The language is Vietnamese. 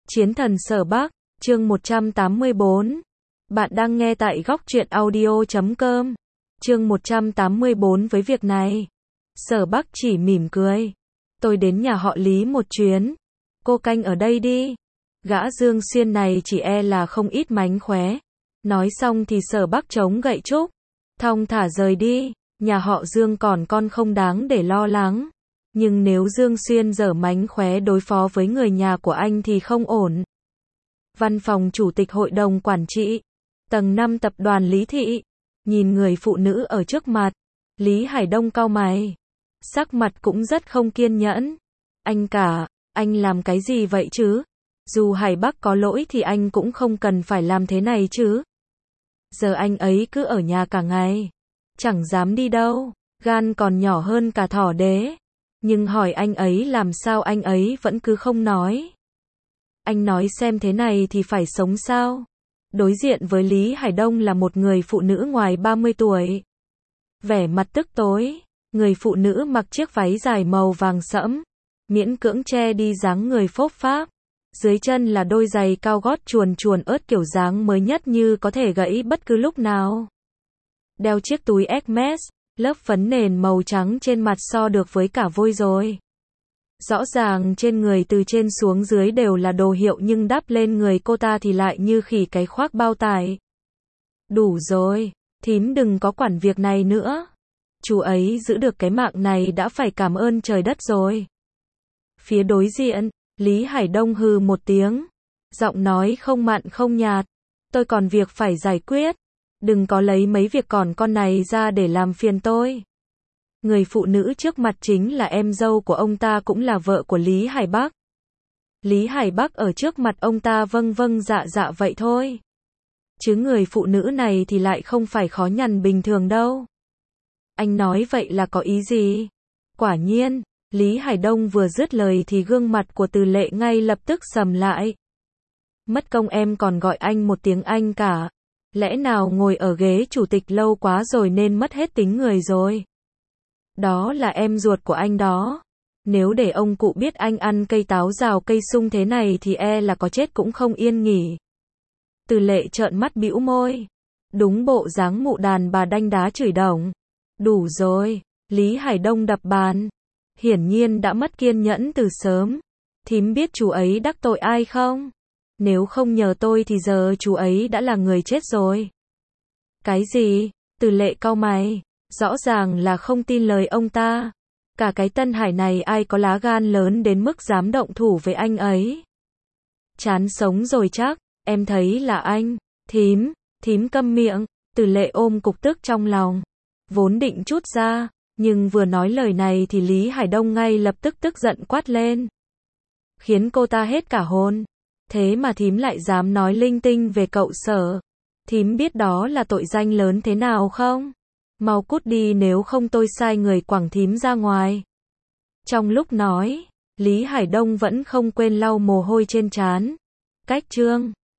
Chiến thần Sở Bắc, chương 184. Bạn đang nghe tại góc truyện audio.com. Chương 184 với việc này. Sở Bắc chỉ mỉm cười. Tôi đến nhà họ Lý một chuyến. Cô canh ở đây đi. Gã Dương Xuyên này chỉ e là không ít mánh khóe. Nói xong thì Sở Bắc chống gậy trúc. Thong thả rời đi. Nhà họ Dương còn con không đáng để lo lắng. Nhưng nếu Dương Xuyên dở mánh khóe đối phó với người nhà của anh thì không ổn. Văn phòng Chủ tịch Hội đồng Quản trị, tầng 5 tập đoàn Lý Thị. Nhìn người phụ nữ ở trước mặt, Lý Hải Đông cau mày. Sắc mặt cũng rất không kiên nhẫn. Anh làm cái gì vậy chứ? Dù Hải Bắc có lỗi thì anh cũng không cần phải làm thế này chứ. Giờ anh ấy cứ ở nhà cả ngày. Chẳng dám đi đâu, gan còn nhỏ hơn cả thỏ đế. Nhưng hỏi anh ấy làm sao anh ấy vẫn cứ không nói. Anh nói xem thế này thì phải sống sao? Đối diện với Lý Hải Đông là một người phụ nữ ngoài 30 tuổi. Vẻ mặt tức tối, người phụ nữ mặc chiếc váy dài màu vàng sẫm, miễn cưỡng che đi dáng người phốp pháp. Dưới chân là đôi giày cao gót chuồn chuồn ớt kiểu dáng mới nhất như có thể gãy bất cứ lúc nào. Đeo chiếc túi Hermes, lớp phấn nền màu trắng trên mặt so được với cả vôi rồi. Rõ ràng trên người từ trên xuống dưới đều là đồ hiệu nhưng đắp lên người cô ta thì lại như khỉ cái khoác bao tải. Đủ rồi, thím đừng có quản việc này nữa. Chú ấy giữ được cái mạng này đã phải cảm ơn trời đất rồi. Phía đối diện, Lý Hải Đông hừ một tiếng. Giọng nói không mặn không nhạt. Tôi còn việc phải giải quyết. Đừng có lấy mấy việc còn con này ra để làm phiền tôi. Người phụ nữ trước mặt chính là em dâu của ông ta cũng là vợ của Lý Hải Bắc. Lý Hải Bắc ở trước mặt ông ta vâng vâng dạ dạ vậy thôi. Chứ người phụ nữ này thì lại không phải khó nhằn bình thường đâu. Anh nói vậy là có ý gì? Quả nhiên, Lý Hải Đông vừa dứt lời thì gương mặt của Từ Lệ ngay lập tức sầm lại. Mất công em còn gọi anh một tiếng anh cả. Lẽ nào ngồi ở ghế chủ tịch lâu quá rồi nên mất hết tính người rồi? Đó là em ruột của anh đó. Nếu để ông cụ biết anh ăn cây táo rào cây sung thế này thì e là có chết cũng không yên nghỉ. Từ Lệ trợn mắt bĩu môi. Đúng bộ dáng mụ đàn bà đanh đá chửi đồng. Đủ rồi, Lý Hải Đông đập bàn. Hiển nhiên đã mất kiên nhẫn từ sớm. Thím biết chú ấy đắc tội ai không? Nếu không nhờ tôi thì giờ chú ấy đã là người chết rồi. Cái gì? Từ Lệ cau mày. Rõ ràng là không tin lời ông ta. Cả cái Tân Hải này ai có lá gan lớn đến mức dám động thủ với anh ấy. Chán sống rồi chắc, em thấy là anh. Thím câm miệng. Từ Lệ ôm cục tức trong lòng. Vốn định trút ra, nhưng vừa nói lời này thì Lý Hải Đông ngay lập tức tức giận quát lên. Khiến cô ta hết cả hồn. Thế mà thím lại dám nói linh tinh về cậu Sở. Thím biết đó là tội danh lớn thế nào không? Mau cút đi nếu không tôi sai người quẳng thím ra ngoài. Trong lúc nói, Lý Hải Đông vẫn không quên lau mồ hôi trên trán. Cách chương